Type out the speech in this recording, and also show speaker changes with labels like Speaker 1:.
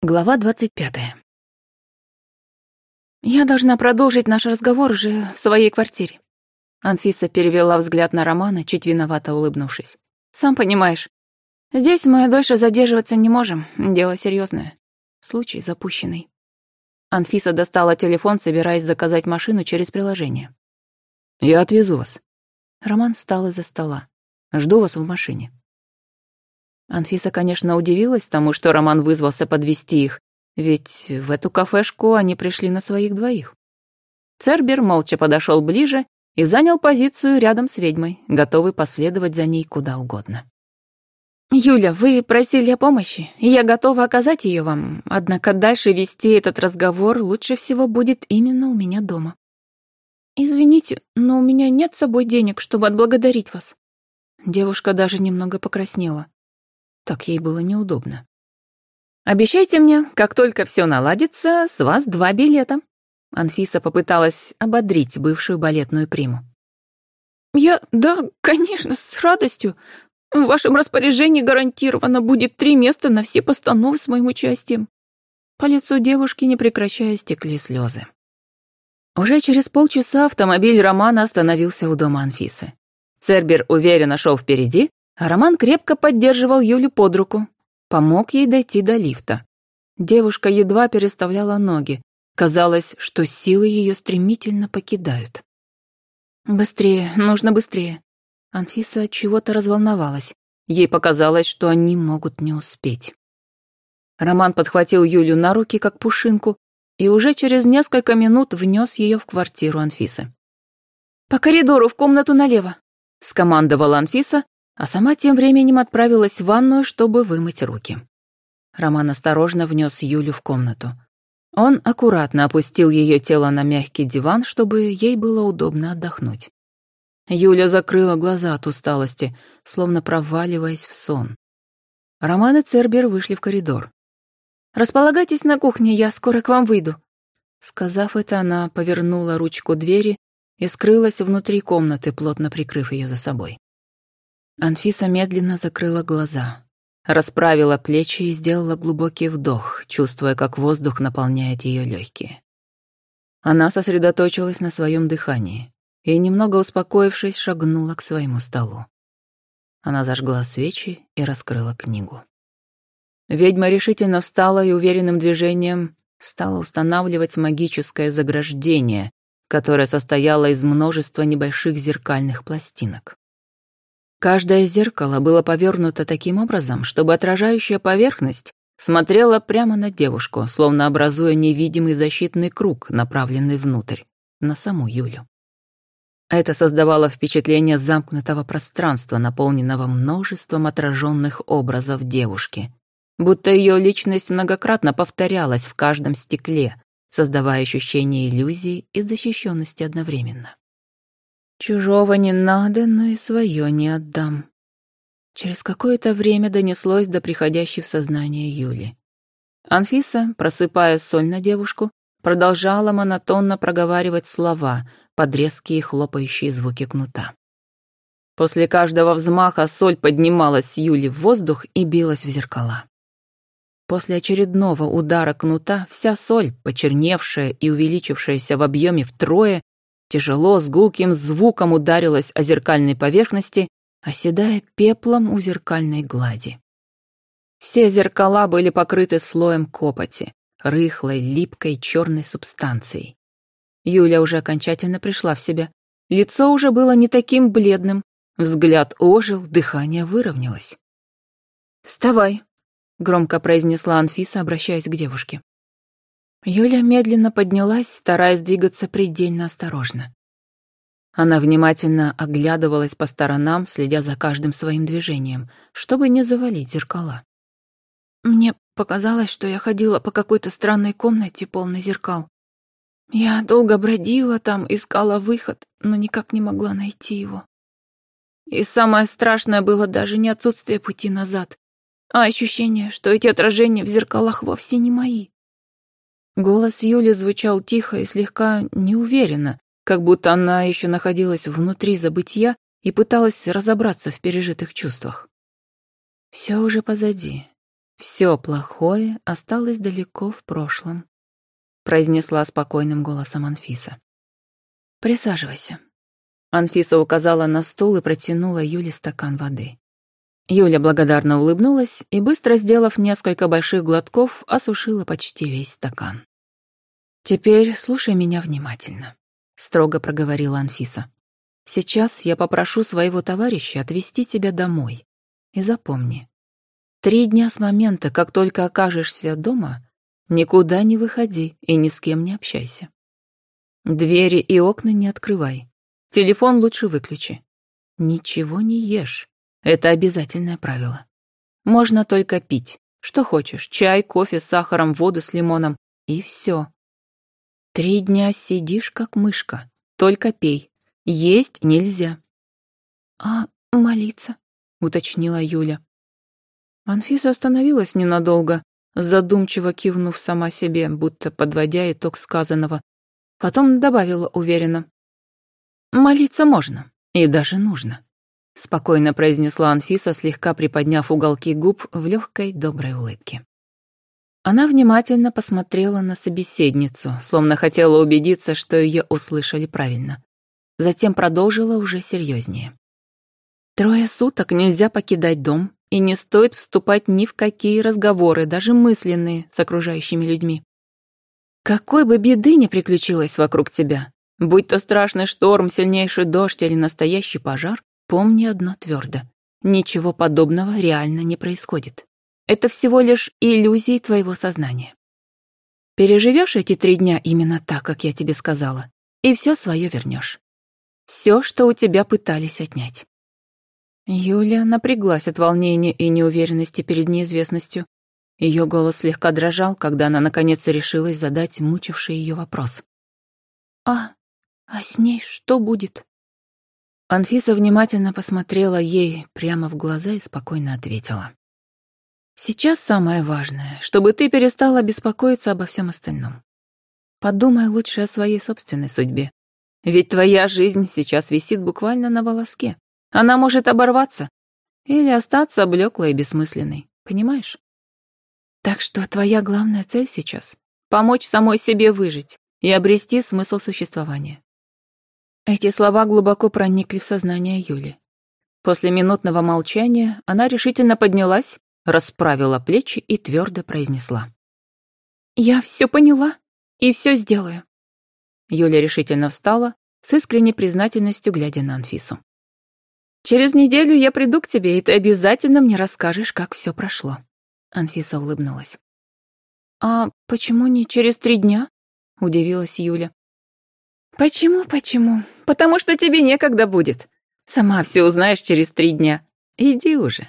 Speaker 1: Глава 25. «Я должна продолжить наш разговор уже в своей квартире». Анфиса перевела взгляд на Романа, чуть виновато улыбнувшись. «Сам понимаешь, здесь мы дольше задерживаться не можем, дело серьезное. Случай запущенный». Анфиса достала телефон, собираясь заказать машину через приложение.
Speaker 2: «Я отвезу вас».
Speaker 1: Роман встал из-за стола. «Жду вас в машине». Анфиса, конечно, удивилась тому, что Роман вызвался подвезти их, ведь в эту кафешку они пришли на своих двоих. Цербер молча подошел ближе и занял позицию рядом с ведьмой, готовый последовать за ней куда угодно. «Юля, вы просили о помощи, и я готова оказать ее вам, однако дальше вести этот разговор лучше всего будет именно у меня дома». «Извините, но у меня нет с собой денег, чтобы отблагодарить вас». Девушка даже немного покраснела. Так ей было неудобно. «Обещайте мне, как только все наладится, с вас 2 билета». Анфиса попыталась ободрить бывшую балетную приму. Да, конечно, с радостью. В вашем распоряжении гарантированно будет 3 места на все постановы с моим участием». По лицу девушки, не прекращая, стекли слезы. Уже через полчаса автомобиль Романа остановился у дома Анфисы. Цербер уверенно шел впереди, а Роман крепко поддерживал Юлю под руку, помог ей дойти до лифта. Девушка едва переставляла ноги. Казалось, что силы ее стремительно покидают. «Быстрее, нужно быстрее». Анфиса от чего-то разволновалась. Ей показалось, что они могут не успеть. Роман подхватил Юлю на руки, как пушинку, и уже через несколько минут внес ее в квартиру Анфисы. «По коридору, в комнату налево», — скомандовала Анфиса, а сама тем временем отправилась в ванную, чтобы вымыть руки. Роман осторожно внес Юлю в комнату. Он аккуратно опустил ее тело на мягкий диван, чтобы ей было удобно отдохнуть. Юля закрыла глаза от усталости, словно проваливаясь в сон. Роман и Цербер вышли в коридор. «Располагайтесь на кухне, я скоро к вам выйду». Сказав это, она повернула ручку двери и скрылась внутри комнаты, плотно прикрыв ее за собой. Анфиса медленно закрыла глаза, расправила плечи и сделала глубокий вдох, чувствуя, как воздух наполняет ее легкие. Она сосредоточилась на своем дыхании и, немного успокоившись, шагнула к своему столу. Она зажгла свечи и раскрыла книгу. Ведьма решительно встала и уверенным движением стала устанавливать магическое заграждение, которое состояло из множества небольших зеркальных пластинок. Каждое зеркало было повернуто таким образом, чтобы отражающая поверхность смотрела прямо на девушку, словно образуя невидимый защитный круг, направленный внутрь, на саму Юлю. Это создавало впечатление замкнутого пространства, наполненного множеством отраженных образов девушки, будто ее личность многократно повторялась в каждом стекле, создавая ощущение иллюзии и защищенности одновременно. «Чужого не надо, но и свое не отдам». Через какое-то время донеслось до приходящей в сознание Юли. Анфиса, просыпая соль на девушку, продолжала монотонно проговаривать слова под резкие хлопающие звуки кнута. После каждого взмаха соль поднималась с Юли в воздух и билась в зеркала. После очередного удара кнута вся соль, почерневшая и увеличившаяся в объеме втрое, тяжело с гулким звуком ударилась о зеркальной поверхности, оседая пеплом у зеркальной глади. Все зеркала были покрыты слоем копоти, рыхлой, липкой, черной субстанцией. Юля уже окончательно пришла в себя. Лицо уже было не таким бледным, взгляд ожил, дыхание выровнялось. «Вставай», — громко произнесла Анфиса, обращаясь к девушке. Юля медленно поднялась, стараясь двигаться предельно осторожно. Она внимательно оглядывалась по сторонам, следя за каждым своим движением, чтобы не завалить зеркала. «Мне показалось, что я ходила по какой-то странной комнате, полной зеркал. Я долго бродила там, искала выход, но никак не могла найти его. И самое страшное было даже не отсутствие пути назад, а ощущение, что эти отражения в зеркалах вовсе не мои». Голос Юли звучал тихо и слегка неуверенно, как будто она еще находилась внутри забытья и пыталась разобраться в пережитых чувствах. «Все уже позади. Все плохое осталось далеко в прошлом, произнесла спокойным голосом Анфиса. Присаживайся. Анфиса указала на стул и протянула Юле стакан воды. Юля благодарно улыбнулась и, быстро сделав несколько больших глотков, осушила почти весь стакан. «Теперь слушай меня внимательно», — строго проговорила Анфиса. «Сейчас я попрошу своего товарища отвезти тебя домой. И запомни, 3 дня с момента, как только окажешься дома, никуда не выходи и ни с кем не общайся. Двери и окна не открывай. Телефон лучше выключи. Ничего не ешь. Это обязательное правило. Можно только пить. Что хочешь. Чай, кофе с сахаром, воду с лимоном. И все. 3 дня сидишь, как мышка. Только пей. Есть нельзя. «А молиться?» — уточнила Юля. Анфиса остановилась ненадолго, задумчиво кивнув сама себе, будто подводя итог сказанного. Потом добавила уверенно. «Молиться можно, и даже нужно», — спокойно произнесла Анфиса, слегка приподняв уголки губ в легкой доброй улыбке. Она внимательно посмотрела на собеседницу, словно хотела убедиться, что ее услышали правильно. Затем продолжила уже серьезнее. 3 суток нельзя покидать дом, и не стоит вступать ни в какие разговоры, даже мысленные, с окружающими людьми. Какой бы беды ни приключилось вокруг тебя, будь то страшный шторм, сильнейший дождь или настоящий пожар, помни одно твердо: ничего подобного реально не происходит. Это всего лишь иллюзии твоего сознания. Переживешь эти 3 дня именно так, как я тебе сказала, и все свое вернешь. Все, что у тебя пытались отнять. Юля напряглась от волнения и неуверенности перед неизвестностью. Ее голос слегка дрожал, когда она наконец решилась задать мучивший ее вопрос. А с ней что будет?» Анфиса внимательно посмотрела ей прямо в глаза и спокойно ответила. «Сейчас самое важное, чтобы ты перестала беспокоиться обо всем остальном. Подумай лучше о своей собственной судьбе. Ведь твоя жизнь сейчас висит буквально на волоске. Она может оборваться или остаться блеклой и бессмысленной, понимаешь? Так что твоя главная цель сейчас — помочь самой себе выжить и обрести смысл существования». Эти слова глубоко проникли в сознание Юли. После минутного молчания она решительно поднялась, расправила плечи и твердо произнесла: «Я все поняла и все сделаю». Юля решительно встала, с искренней признательностью глядя на Анфису. «Через неделю я приду к тебе, и ты обязательно мне расскажешь, как все прошло». Анфиса улыбнулась. «А почему не через 3 дня?» — удивилась Юля. «Почему? Потому что тебе некогда будет. Сама все узнаешь через 3 дня. Иди уже».